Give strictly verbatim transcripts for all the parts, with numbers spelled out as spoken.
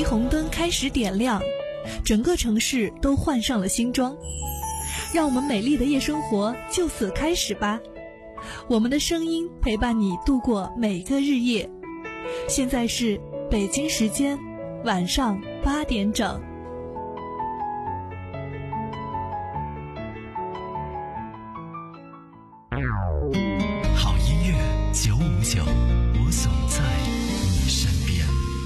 红灯开始点亮，整个城市都换上了新装。让我们美丽的夜生活就此开始吧，我们的声音陪伴你度过每个日夜。现在是北京时间晚上八点整。 好音乐九五九，我总在你身边。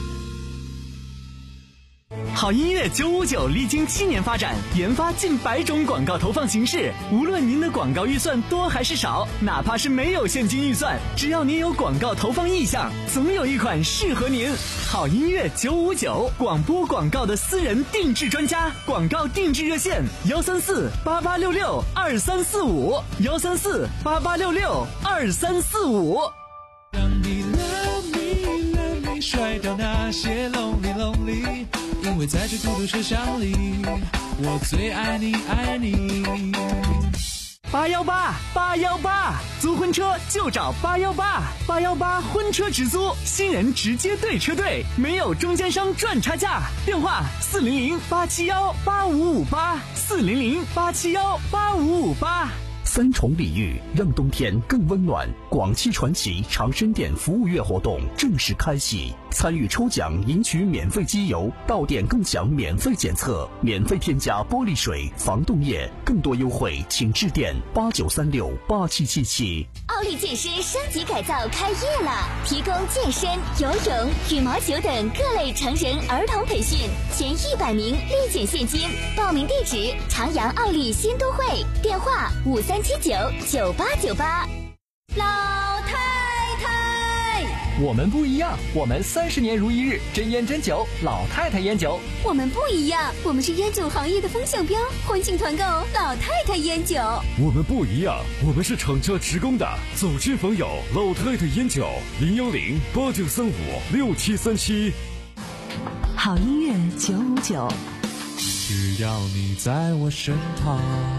好音乐九五九历经七年发展，研发近百种广告投放形式。无论您的广告预算多还是少，哪怕是没有现金预算，只要您有广告投放意向，总有一款适合您。好音乐九五九，广播广告的私人定制专家，广告定制热线幺三四八八六六二三四五幺三四八八六六二三四五。 让你 love me love me， 甩掉那些 lonely lonely， 因为在这孤独车厢里，我最爱你爱你。 八幺八八幺八，租婚车就找八幺八八幺八婚车直租，新人直接对车队，没有中间商赚差价。电话四零零八七幺八五五八四零零八七幺八五五八。 三重礼遇让冬天更温暖。广汽传祺长生店服务月活动正式开启，参与抽奖赢取免费机油，到店共享免费检测，免费添加玻璃水、防冻液，更多优惠请致电八九三六八七七七。 奥利健身升级改造开业了，提供健身、游泳、羽毛球等各类成人儿童培训，前一百名立减现金。报名地址：长阳奥利新都会，电话五三七九九八九八。老太太， 我们不一样，我们三十年如一日，真烟真酒，老太太烟酒。 我们不一样，我们是烟酒行业的风向标，欢庆团购老太太烟酒。 我们不一样，我们是厂家职工的，走亲访友，老太太烟酒，零幺零八九三五六七三七。 好音乐九五九， 只要你在我身旁。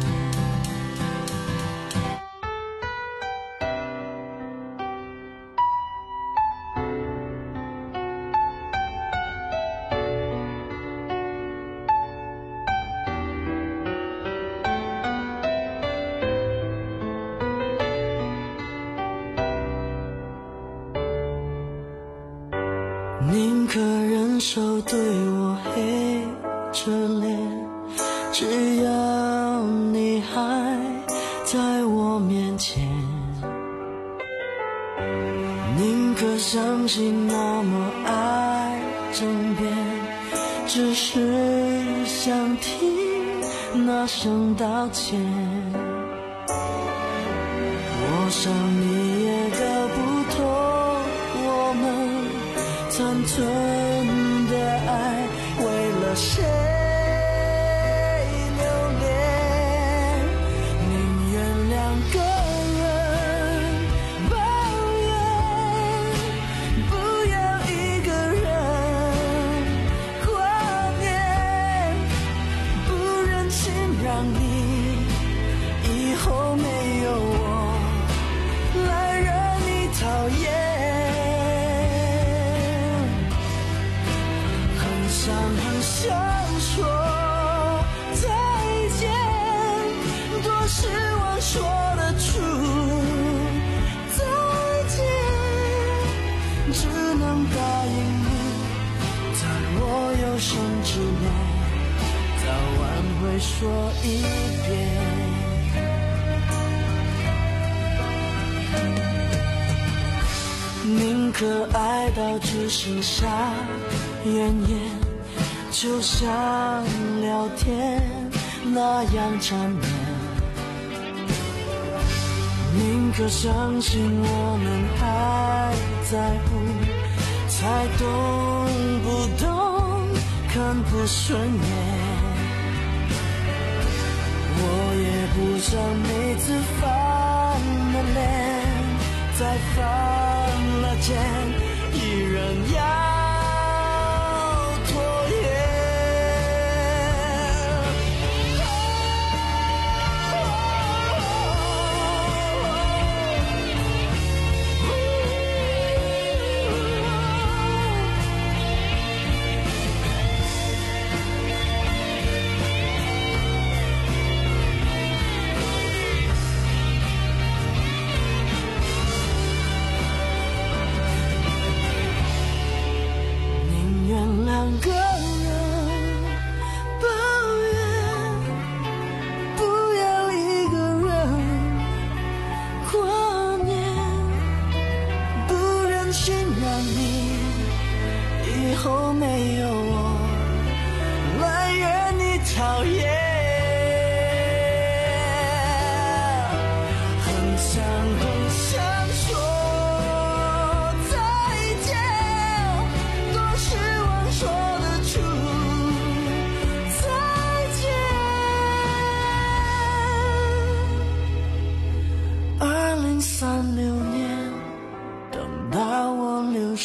宁可忍受对我黑着脸，只要你还在我面前。宁可相信那么爱枕边，只是想听那声道歉。我想你也搞不懂我们残存的爱为了谁留恋，宁愿两个人抱怨，不要一个人挂念，不忍心让你以后没有我来惹你讨厌。想很想说再见，多希望说得出再见，只能答应你，在我有生之年，早晚会说一遍。宁可爱到只剩下怨言，就像聊天那样缠绵，宁可相信我们还在乎，才懂不懂看不顺眼。我也不想每次翻了脸，再翻了肩，依然要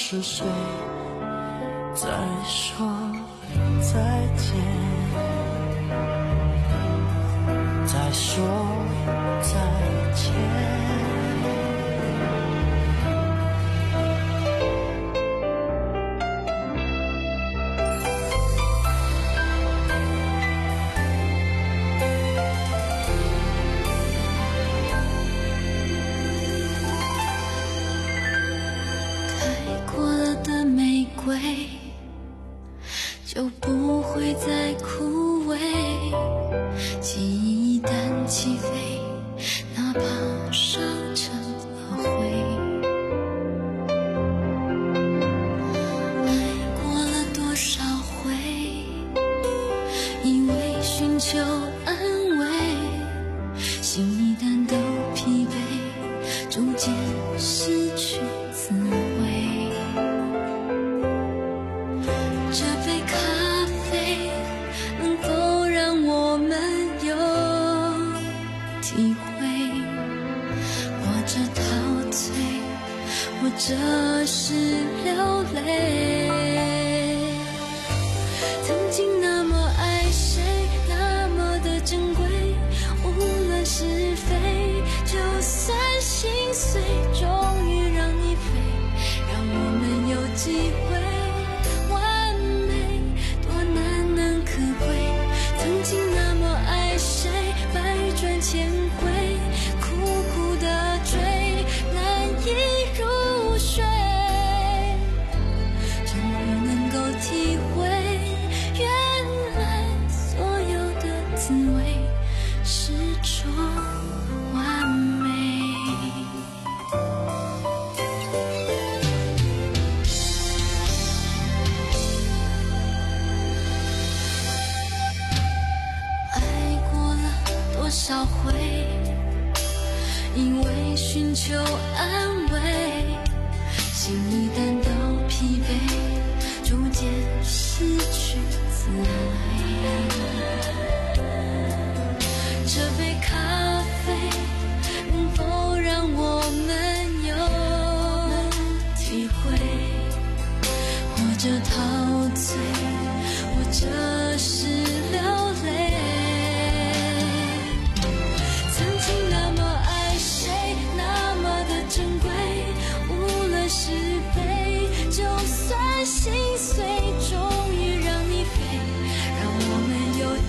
十岁再说再见，再说再见。 就不会再枯萎，记忆一旦起飞，哪怕烧成了灰。爱过了多少回，以为寻求安慰，心一旦都疲惫，逐渐失去滋味。这杯咖啡能否让我们有体会，或者陶醉，或者是流泪。曾经那么爱谁，那么的珍贵，无论是非，就算心碎，终于让你飞，让我们有机会。千回苦苦的追，难以入睡，终于能够体会，原来所有的滋味是种完美。爱过了多少回，因为寻求安慰，心一旦都疲惫，逐渐失去滋味。这杯咖啡能否让我们有体会，或者陶醉，或者是流泪。曾经那么爱谁，那么的珍贵，无论是非，就算心碎，终于让你飞，让我们有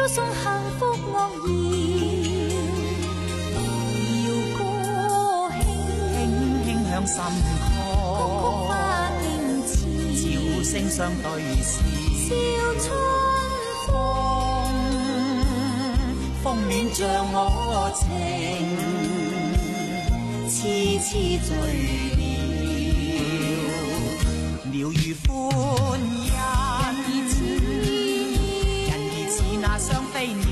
要送幸福樂謠，謠歌輕輕向心曠，曲曲花徑似，照聲相對視，笑春風，風暖着我情，痴痴醉了，鳥語歡欣，人兒似那雙飛鳥，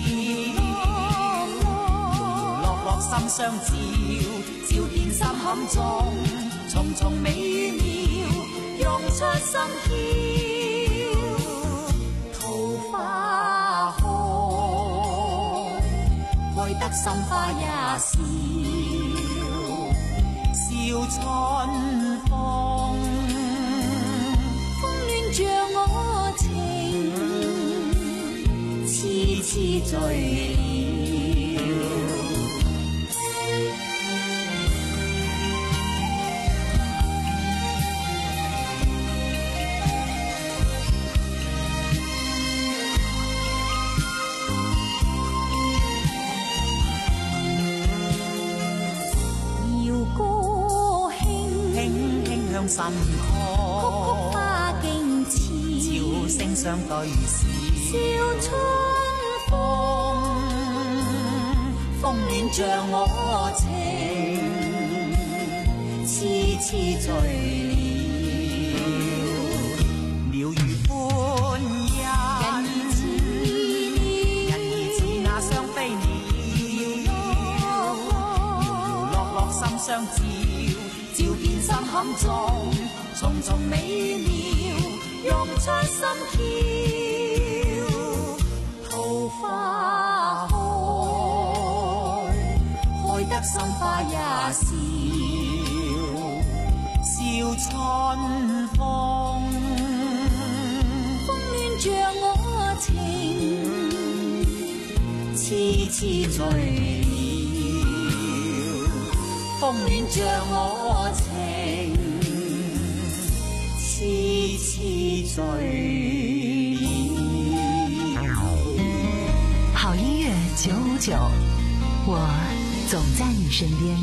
落落心相照，照遍心坎中，重重美與妙，用出心竅，桃花開，開得心花也笑，笑春風，風暖着我情，痴痴醉了。心曠，曲曲花徑似，照聲相對視，笑春風，風暖着我情，痴痴醉了，鳥語歡欣，人兒似那雙飛鳥，搖落落心相照，照遍心坎中，重重美妙，用出心竅，桃花開，開得心花也笑，笑春風，風暖着我情，痴痴醉了，風暖着我情，痴痴醉了。 好音乐九五九，我总在你身边。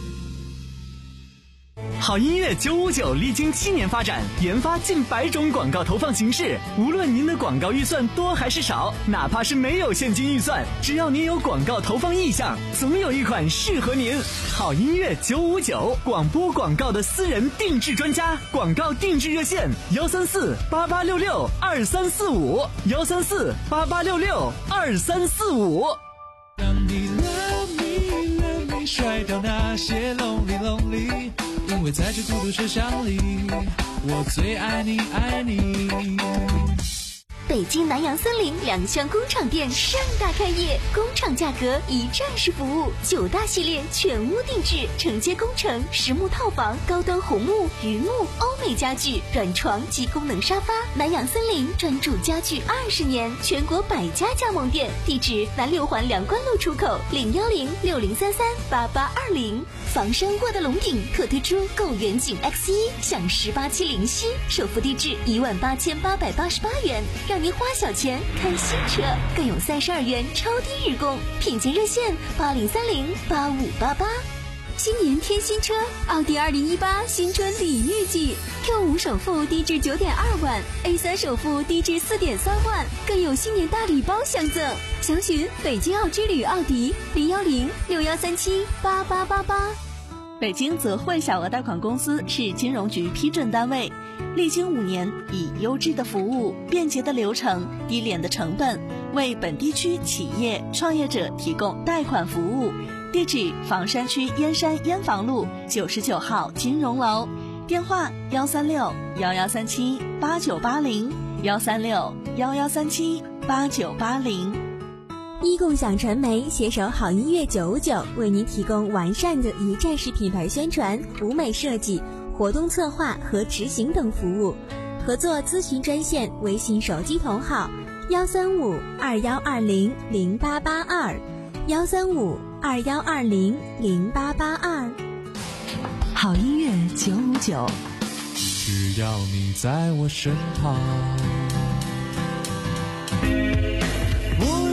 好音乐九五九历经七年发展，研发近百种广告投放形式。无论您的广告预算多还是少，哪怕是没有现金预算，只要您有广告投放意向，总有一款适合您。好音乐九五九，广播广告的私人定制专家，广告定制热线幺三四八八六六二三四五幺三四八八六六二三四五。 让你 love me love me 甩掉那些 lonely lonely， 因为在这孤独车厢里，我最爱你爱你。 北京南洋森林两厢工厂店盛大开业，工厂价格一站式服务，九大系列全屋定制，承接工程、实木套房、高端红木、榆木、欧美家具、软床及功能沙发。南洋森林专注家具二十年，全国百家加盟店，地址南六环梁关路出口零幺零六零三三八八二零。房山沃德龙顶特推出购远景 X 一，享十八期零息，首付低至一万八千八百八十八元，让您花小钱看新车，更有三十二元超低日供，品鉴热线八零三零八五八八。 新年添新车，奥迪二零一八新春礼遇季 ，Q 五首付低至九点二万 ，A 三首付低至四点三万，更有新年大礼包相赠。详询北京奥之旅奥迪零幺零六幺三七八八八八。 北京泽汇小额贷款公司是金融局批准单位，历经五年，以优质的服务、便捷的流程、低廉的成本，为本地区企业创业者提供贷款服务。地址：房山区燕山燕房路九十九号金融楼，电话：幺三六幺幺三七八九八零幺三六幺幺三七八九八零。 一共享传媒携手好音乐九五九，为您提供完善的一站式品牌宣传、舞美设计、活动策划和执行等服务。合作咨询专线：微信手机同号幺三五二幺二零零八八二幺三五二幺二零零八八二。 好音乐九五九， 只要你在我身旁。我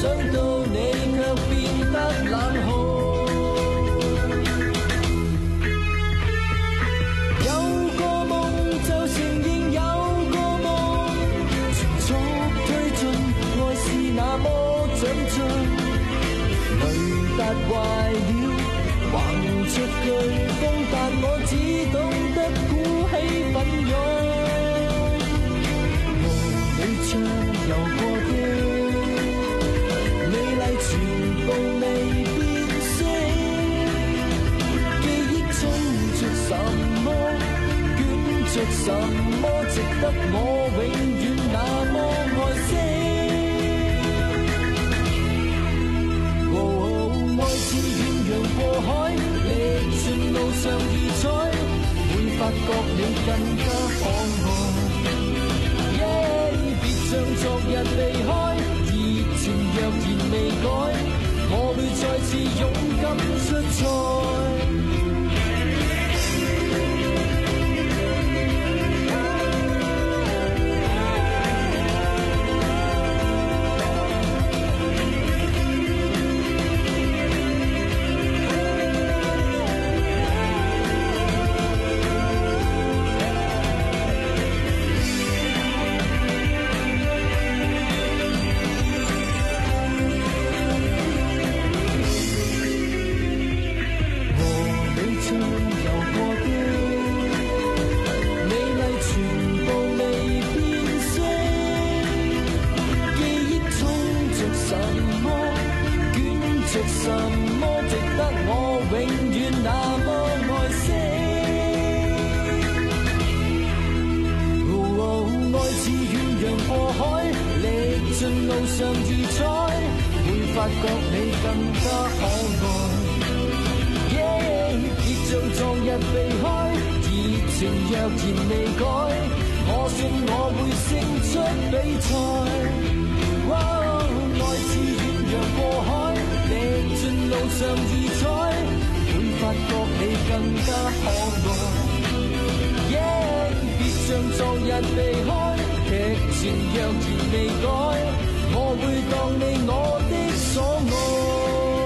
想到你卻變得冷酷。那麼長進，雷達壞了，橫出颶風，但我只懂得鼓起奮勇。和你暢遊過的美麗全部未變色，記憶衝着什麼，捲着什麼，值得我永遠那麼愛惜。過海，歷盡路上異彩，會發覺你更加可愛。Yeah， 別像昨日離開，熱情若然未改，我會再次勇敢出賽。什麼值得我永遠那麼愛惜？哦哦，愛似遠洋過海，歷盡路上異彩，會發覺你更加可愛。Yeah， 別像昨日避開，熱情若然未改，我信我會勝出比賽。哦，愛似遠洋過海，歷盡路上異彩，會發覺你更加可愛。Yeah， 別像昨日避開，劇情若然未改，我會當你我的所愛。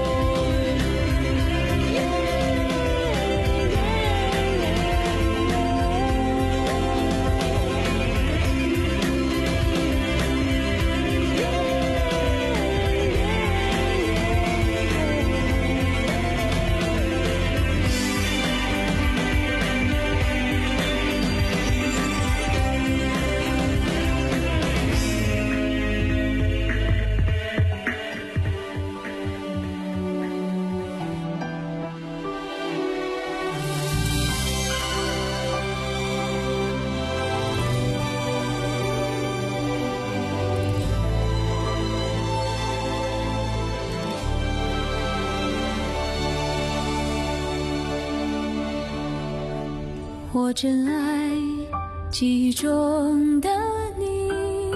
我真爱记忆中的你，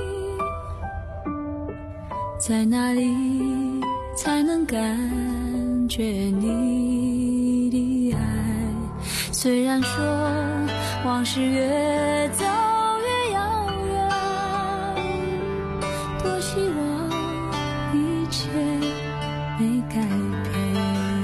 在哪里才能感觉你的爱？虽然说往事越走越遥远，多希望一切没改变。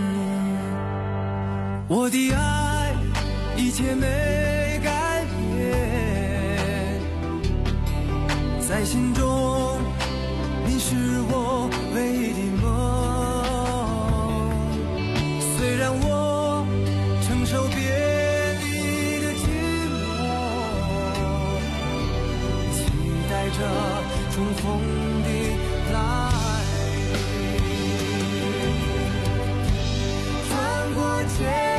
我的爱一切没改变，在心中你是我唯一的梦。虽然我承受别离的寂寞，期待着重逢的来临，穿过千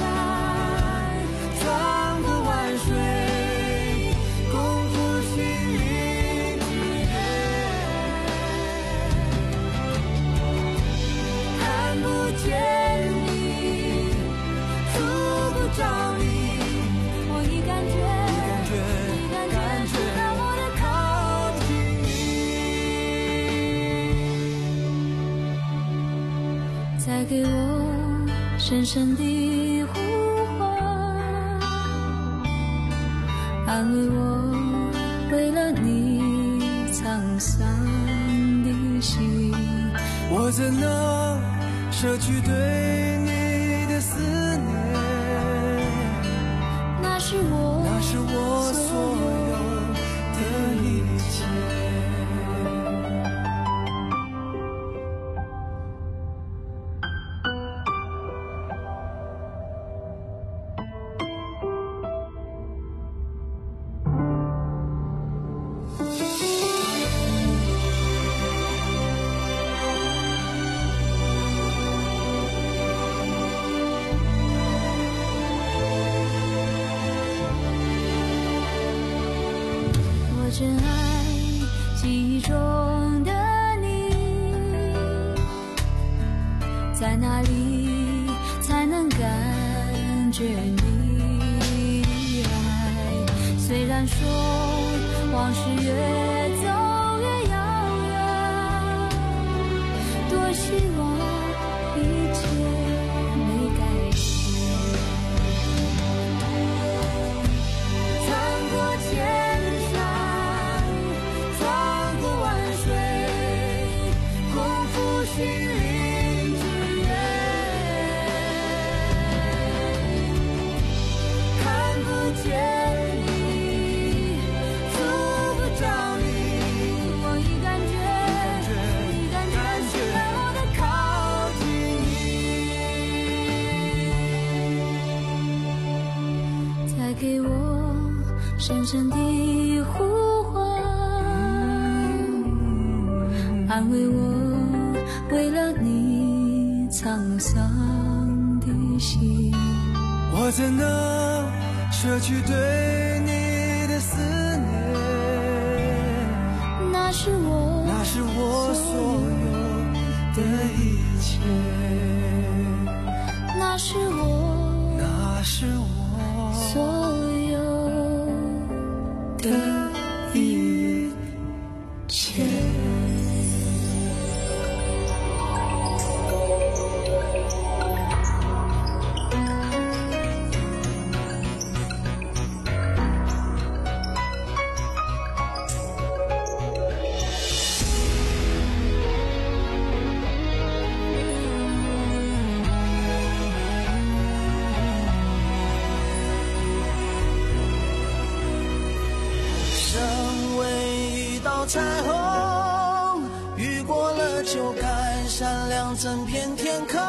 再给我深深的呼唤，安慰我为了你沧桑的心。 我怎能舍去对你的思念？ 那是我， 那是我所有的一切。 真爱记忆中的你，在哪里才能感觉你爱？虽然说往事越走越遥远，多希望一切没改变。穿过千心灵之约，看不见你，触不着你，我已感觉，已感觉是让我的靠近你，再给我深深的呼唤，安慰我。为了你沧桑的心， 我怎能舍去对你的思念？ 那是我， 那是我所有的一切。 那是我， 那是我所有的一切。 彩虹雨过了就该闪亮整片天空，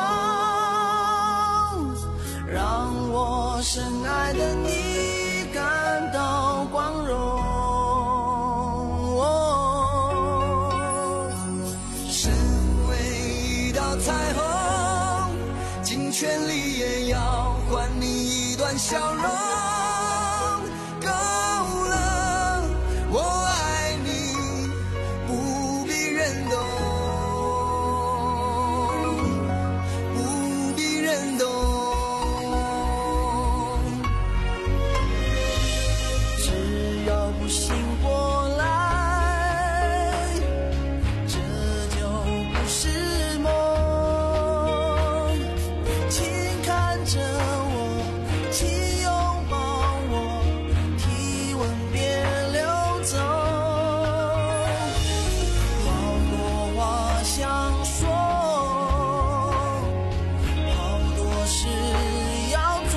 让我深爱的你感到光荣。哦，身为一道彩虹，尽全力也要还你一段笑容。够了，我爱你不必认懂，不必认懂，只要不醒过来，这就不是梦。请看着我，请拥抱我，体温别流走，好多话想说，好多事要做，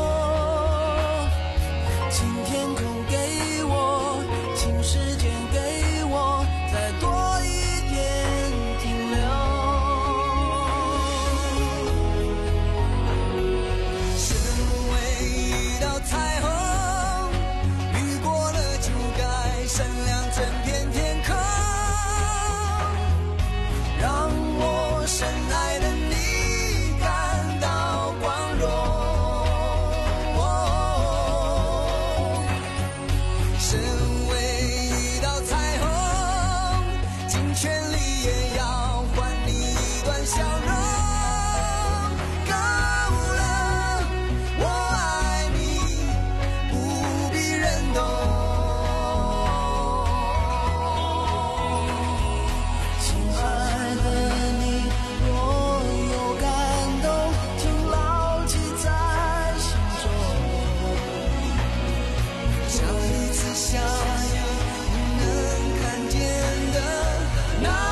请天空给我，请时间给我，再多一点停留。身为一道彩虹，雨过了就该闪亮整片天空，让我深爱的你感到光荣。身为一道彩虹，尽全力也要还你一段笑容。够了，我爱你不必认懂，亲爱的你，若有感动，请牢记在心中。上一次相遇，你能看见的那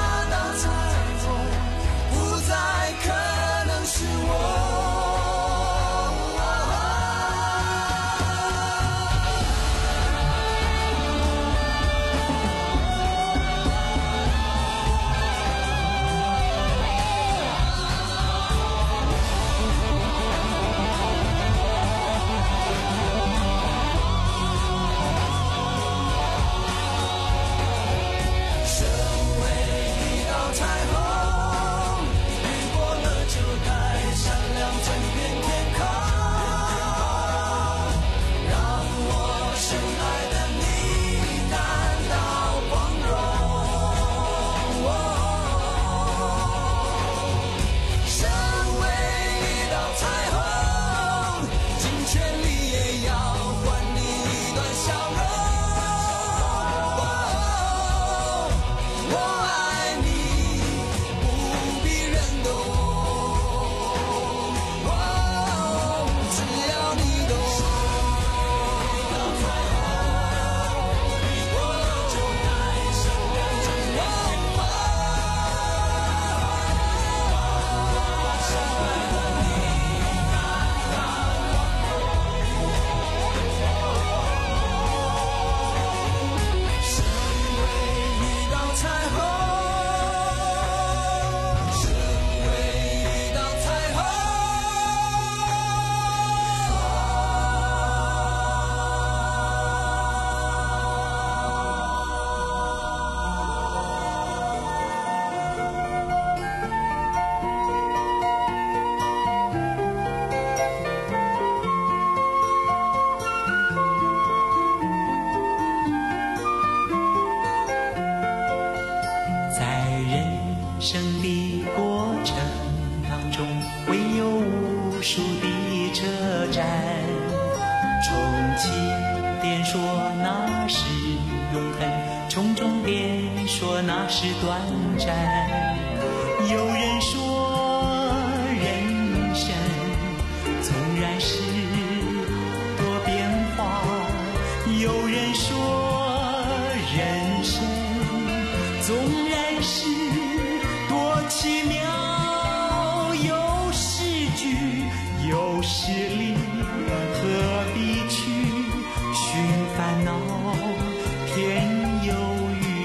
人生的过程当中，会有无数的车站，从起点说那是永恒，从终点说那是短暂。有人说人生纵然是多变化，有人说人生纵然是多奇妙，有诗句有诗理，何必去寻烦恼添忧郁。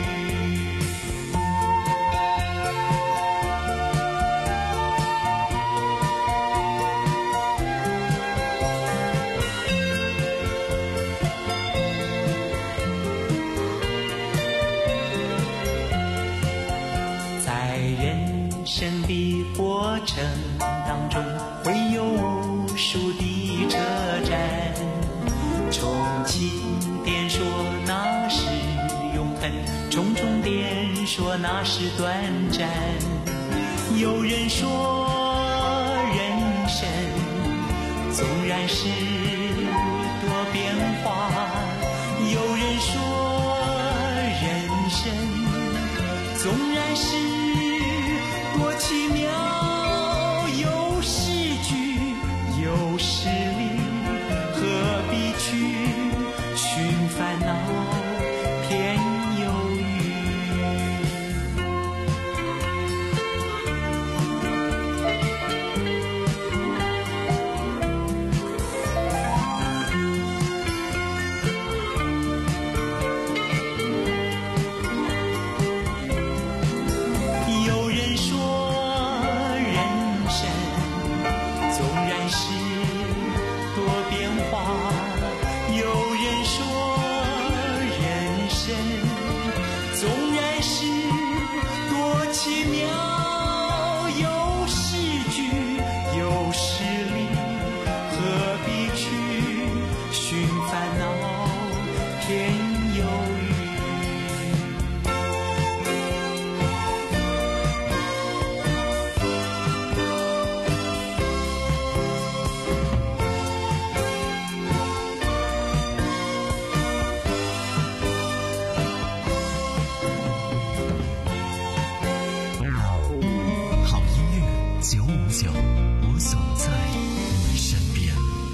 在人生的过程当中，会有无数的车站，从起点说那是永恒，从终点说那是短暂。有人说人生纵然是多变化，有人说人生纵然是多奇妙，有诗句有诗理，何必去寻烦恼添忧郁。有人说人生纵然是多变化，有人说人生纵然是多奇妙，有诗句有诗理，何必去寻烦恼添忧郁。 好音乐九五九，我总在你身边。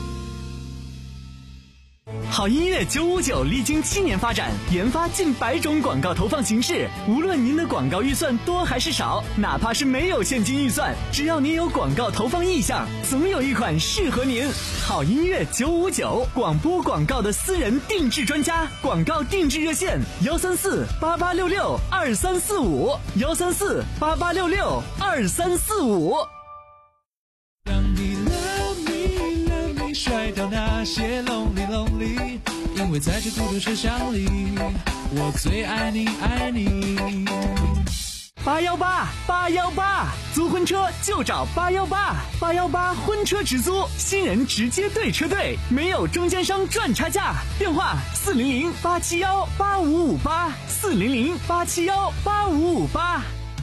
好音乐九五九历经七年发展，研发近百种广告投放形式。无论您的广告预算多还是少，哪怕是没有现金预算，只要您有广告投放意向，总有一款适合您。好音乐九五九，广播广告的私人定制专家，广告定制热线幺三四八八六六二三四五幺三四八八六六二三四五。 让你 love me love me 甩掉那些 lonely lonely， 因为在这孤独车厢里，我最爱你爱你。 八幺八八幺八，租婚车就找八幺八，八幺八婚车直租，新人直接对车队，没有中间商赚差价。电话四零零八七幺八五五八，四零零八七幺八五五八。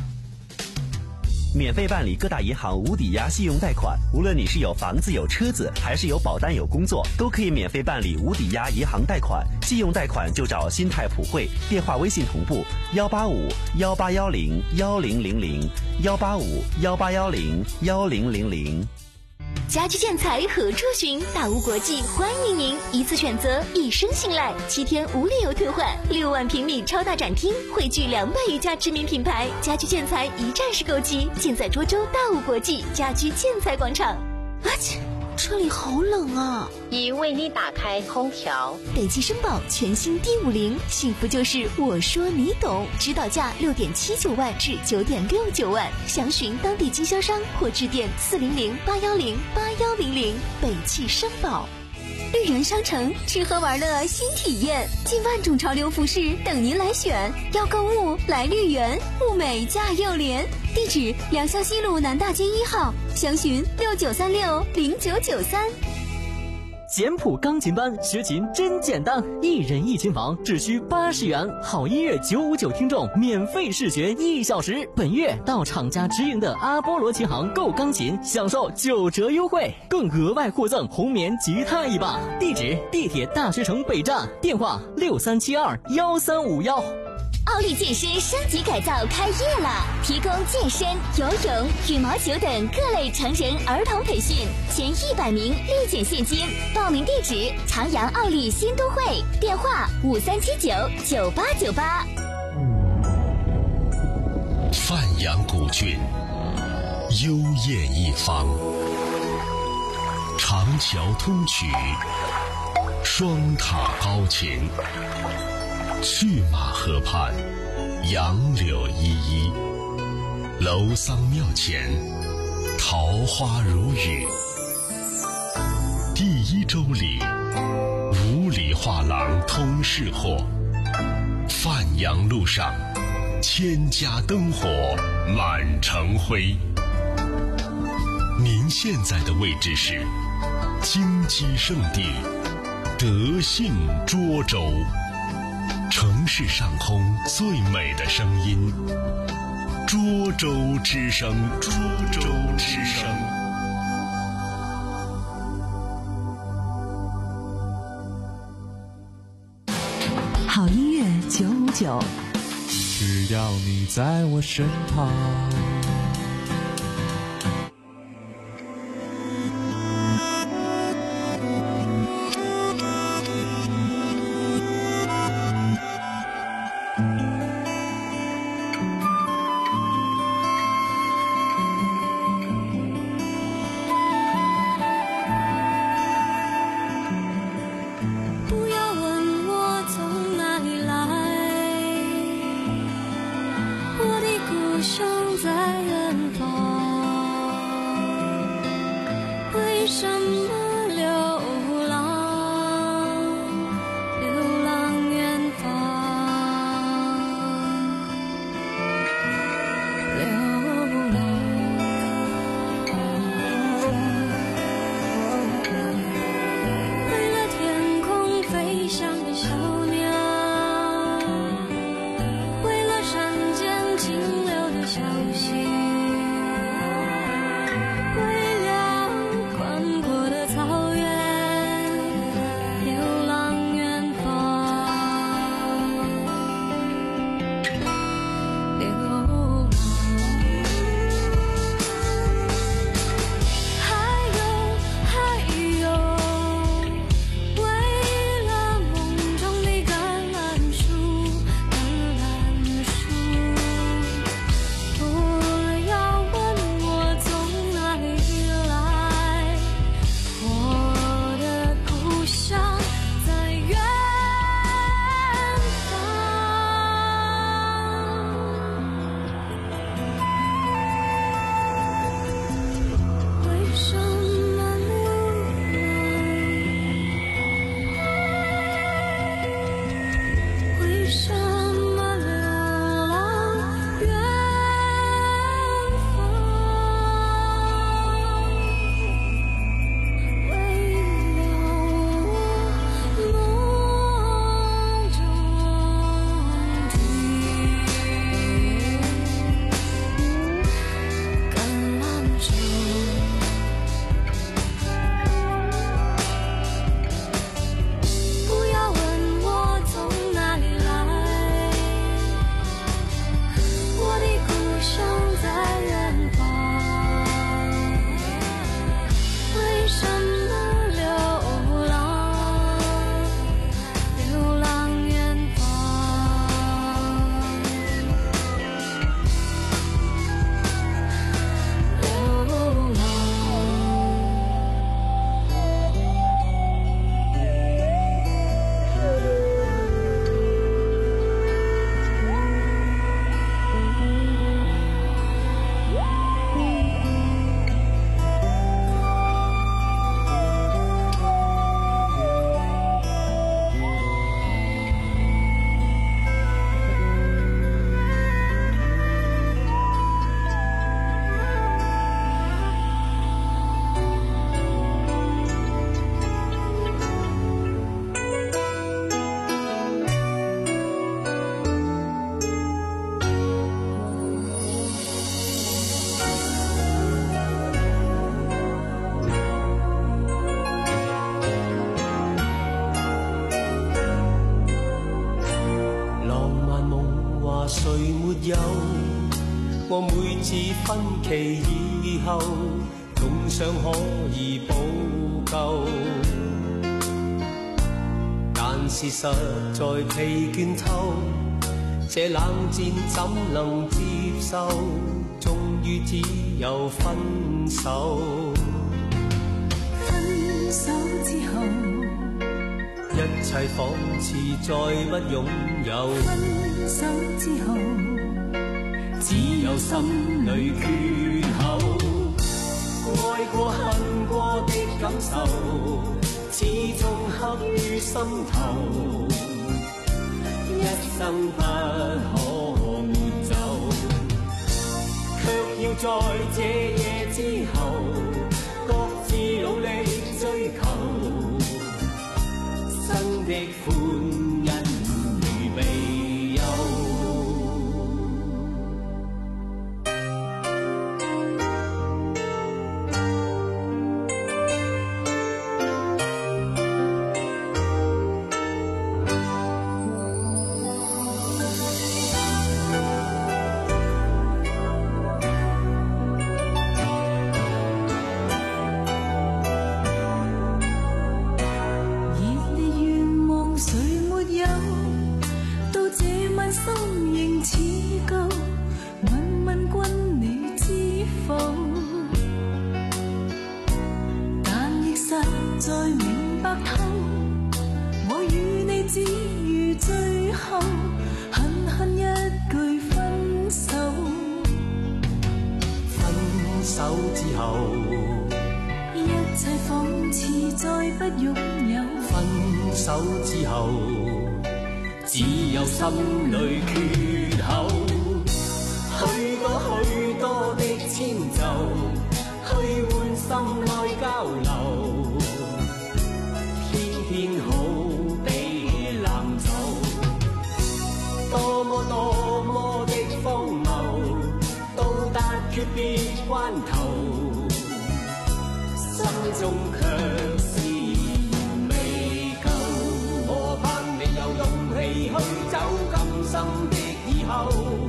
免费办理各大银行无抵押信用贷款，无论你是有房子有车子，还是有保单有工作，都可以免费办理无抵押银行贷款。信用贷款就找新泰普惠，电话微信同步幺八五幺八幺零幺零零零幺八五幺八幺零幺零零零。 家居建材何处寻？大屋国际欢迎您，一次选择，一生信赖，七天无理由退换，六万平米超大展厅，汇聚两百余家知名品牌，家居建材一站式购机，尽在涿州大屋国际家居建材广场。啊切，这里好冷啊！ 已为你打开空调。 北汽绅宝全新 D 五零，幸福就是我说你懂，指导价六点七九万至九点六九万，详询当地经销商或致电四零零八幺零八幺零零。北汽绅宝。绿园商城吃喝玩乐新体验，近万种潮流服饰等您来选。要购物来绿园，物美价又廉。地址：良乡西路南大街一号，详询六九三六零九九三。 简谱钢琴班，学琴真简单，一人一琴房，只需八十元。好音乐九五九听众免费试学一小时。本月到厂家直营的阿波罗琴行购钢琴，享受九折优惠，更额外获赠红棉吉他一把。地址：地铁大学城北站，电话六三七二幺三五幺。 奥利健身升级改造开业了，提供健身、游泳、羽毛球等各类成人儿童培训，前一百名立减现金。报名地址：长阳奥利新都会，电话五三七九九八九八。 范阳古郡，幽艳一方，长桥通衢，双塔高擎。去马河畔，杨柳依依，楼桑庙前，桃花如雨。第一周里，五里画廊通市货。范阳路上，千家灯火满城辉。您现在的位置是金鸡圣地德信涿州。城市上空最美的声音，涿州之声，涿州之声。 好音乐九五九， 只要你在我身旁。 为了宽阔的我每次分歧以後，總想可以補救，但是實在疲倦透，這冷戰怎能接受？終於只有分手。 分手之後， 一切仿似再不擁有。 分手之後， 只有心裏缺口。愛過恨過的感受，始終刻於心頭，一生不可抹走。卻要在這夜之後，各自努力追求，新的歡欣預備有。心裏缺口，許多許多的遷就，去換心內交流，偏偏好比冷酒，多麼多麼的荒謬，到達訣別關頭，心中卻是未夠。我盼你有勇氣去走今生的以後，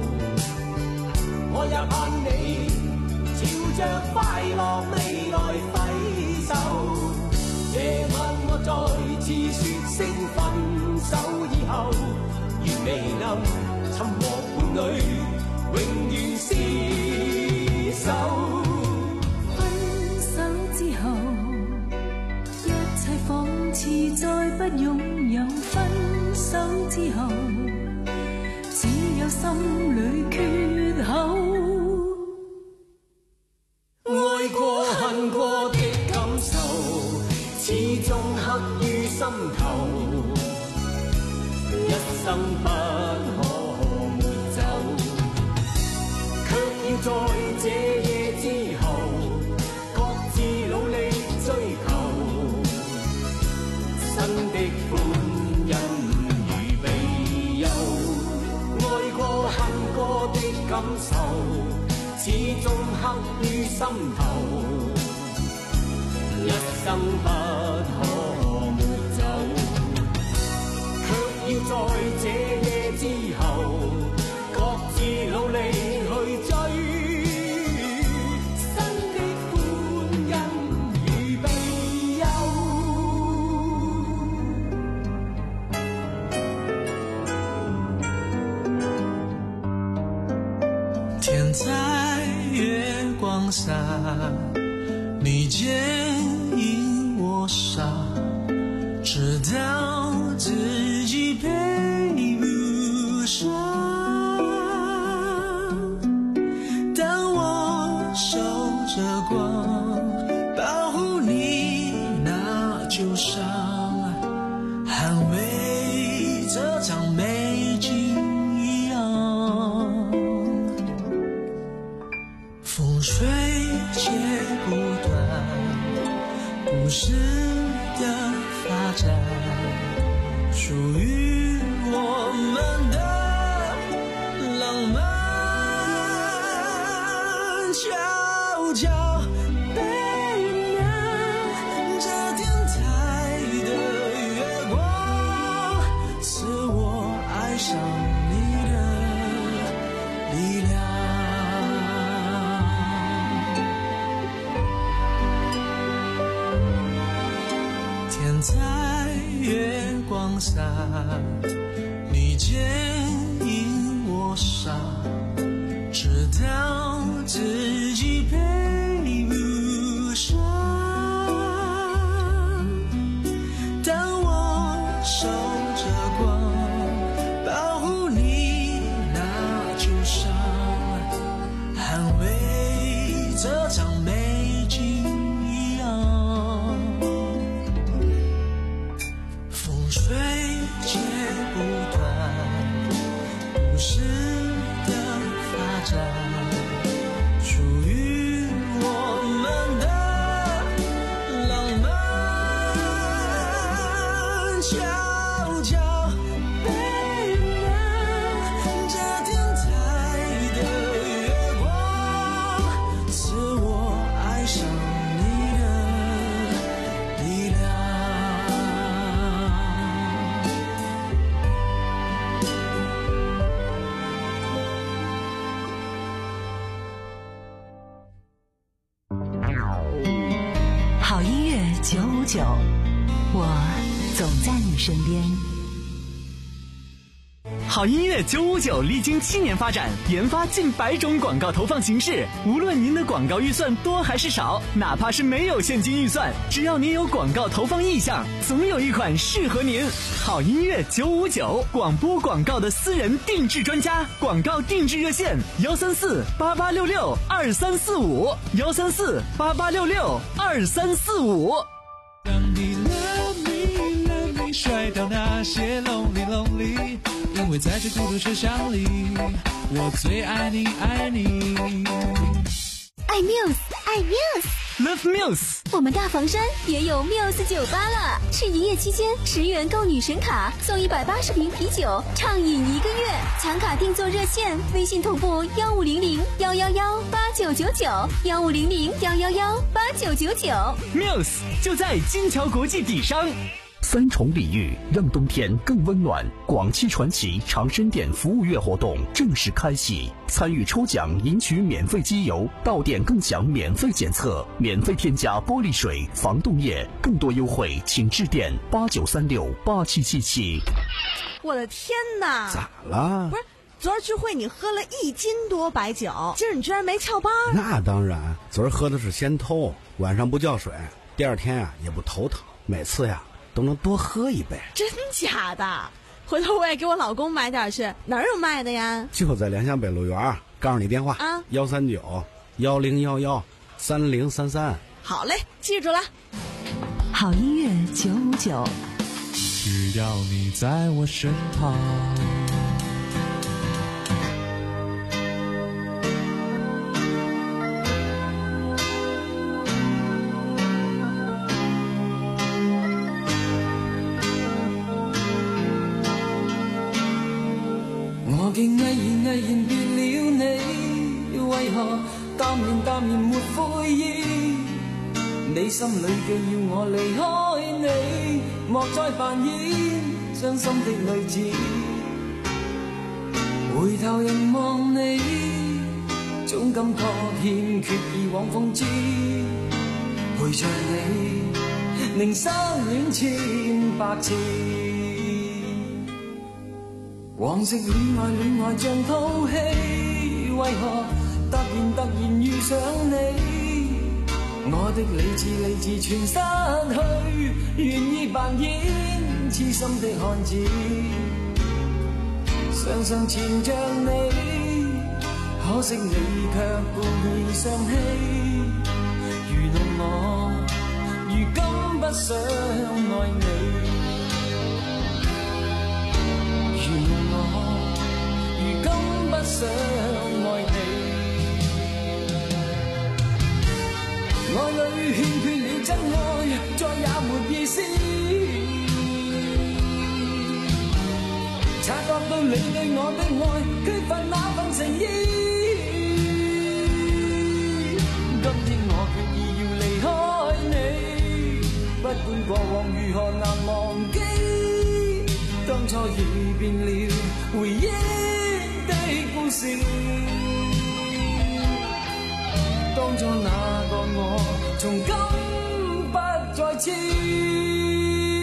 我也盼你朝着快樂未來揮手。夜晚我再次說聲分手以後，願未能尋獲伴侶，永遠廝守。 分手之後，一切仿似再不擁有。分手之後，只有心裏缺口。 愛過恨過的感受，始終刻於心頭，一生不可抹走。卻要在這夜之後，各自努力追求，新的歡欣預備有。愛過恨過的感受，始終刻於心頭，一生不可抹走。卻要在這夜之後，各自努力去追，新的歡欣預備有。 天在月光下，你牵引我傻，直到自己配不上。当我守着光，保护你那旧伤，捍卫这场美景一样。风水切不断，故事的发展，属于我们的浪漫，悄悄背亮这天台的月光，赐我爱上你的力量。 在月光下，你牵引我傻，直到自己配不上。当我守着光，保护你那旧伤，捍卫这场美景一样。风吹剪不断，故事的发展，属于我们的浪漫，悄悄背亮这天台的月光，赐我爱上你的力量。 好音乐九五九，我总在你身边。 好音乐九五九历经七年发展，研发近百种广告投放形式。无论您的广告预算多还是少，哪怕是没有现金预算，只要您有广告投放意向，总有一款适合您。好音乐九五九，广播广告的私人定制专家，广告定制热线：幺三四八八六六二三四五，幺三四八八六六二三四五。 当你 love me love me 甩掉那些 lonely lonely， 因为在这孤独车厢里，我最爱你爱你。 爱 Muse 爱 Muse Love Muse， 我们大房山也有 Muse 酒吧了，是营业期间十元购女神卡送一百八十瓶啤酒，畅饮一个月。抢卡定做热线，微信同步幺五零零幺幺幺八九九九幺五零零幺幺幺八九九九。 Muse 就在金桥国际底商。 三重礼遇让冬天更温暖。广汽传祺长生店服务月活动正式开启，参与抽奖赢取免费机油，到店更享免费检测，免费添加玻璃水、防冻液，更多优惠请致电八九三六八七七七。 我的天哪！ 咋了？ 不是，昨儿聚会你喝了一斤多白酒，今儿你居然没翘班？ 那当然，昨儿喝的是仙偷，晚上不叫水，第二天呀、啊、也不头疼，每次呀都能多喝一杯。 真假的？回头我也给我老公买点去。哪儿有卖的呀？ 就在联想北路园，告诉你电话啊，幺三九幺零幺幺三零三三。 好嘞，记住了。 好音乐九五九， 只要你在我身旁。 我竟毅然毅然別了你，為何淡然淡然沒悔意？你心裏既要我離開你，莫再繁衍傷心的淚字。回頭凝望你，總感覺欠缺以往風姿。陪着你，寧失戀千百次。往昔戀愛戀愛像套戲，為何突然突然遇上你？我的理智理智全失去，願意扮演痴心的漢子，常常纏着你，可惜你卻故意傷欺，愚弄我，如今不想愛你。如今不想愛你，愛裏欠缺了真愛，再也沒意思。察覺到你對我的愛缺乏那份誠意，今天我決意要離開你，不管過往如何難忘記，當初已變了回憶的故事，當初那個我從今不再痴。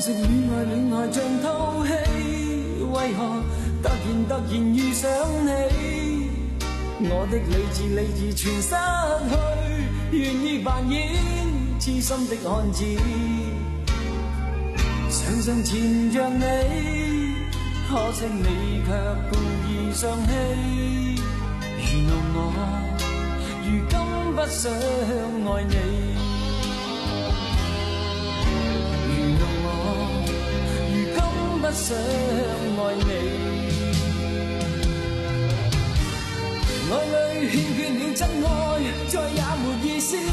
惜恋爱恋爱像套戏，为何突然突然遇上你？我的理智理智全失去，愿意扮演痴心的汉子，常常缠着你，可惜你却故意上戏，愚弄我，如今不想爱你，愚弄我，如今不想爱你。爱里欠缺了真爱，再也没意思。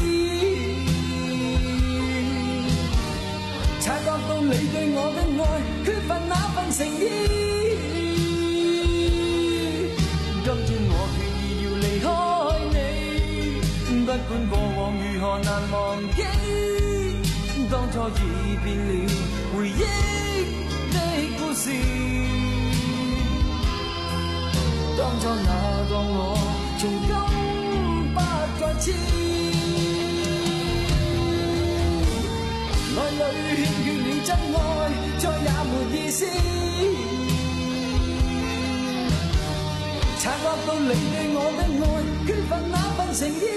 察觉到你对我的爱，缺乏那份诚意。今天我决意要离开你，不管过往如何难忘记，当初已变了回忆的故事。当初那个我，從今不再痴。愛裏欠缺了真愛，再也沒意思。察覺到你對我的愛，缺乏那份誠意。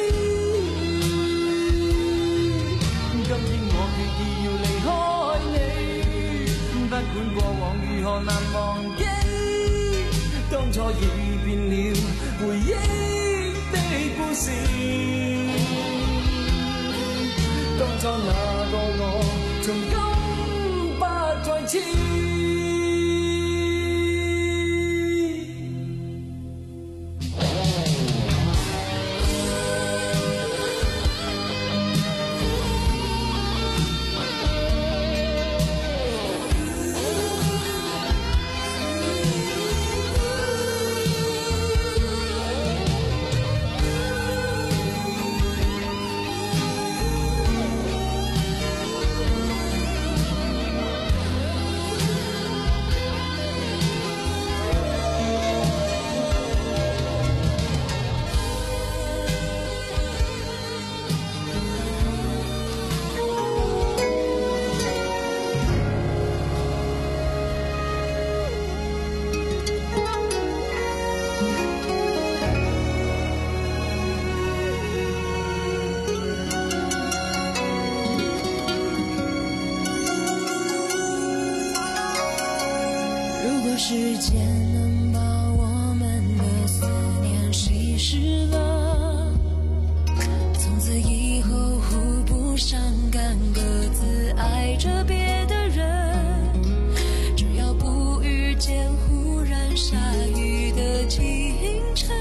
今天我決意要離開你，不管過往如何難忘記。當初已變了回憶的故事，當初那個我，從今不再痴。 时间能把我们的思念稀释了，从此以后互不相干，各自爱着别的人。只要不遇见忽然下雨的清晨，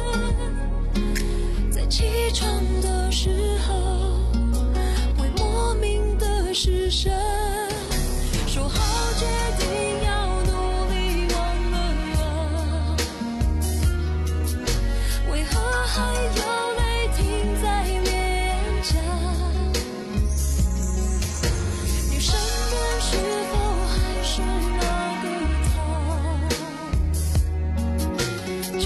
在起床的时候会莫名的失神，说好决定要还有泪停在脸颊，你身边是否还是那个他？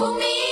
不迷。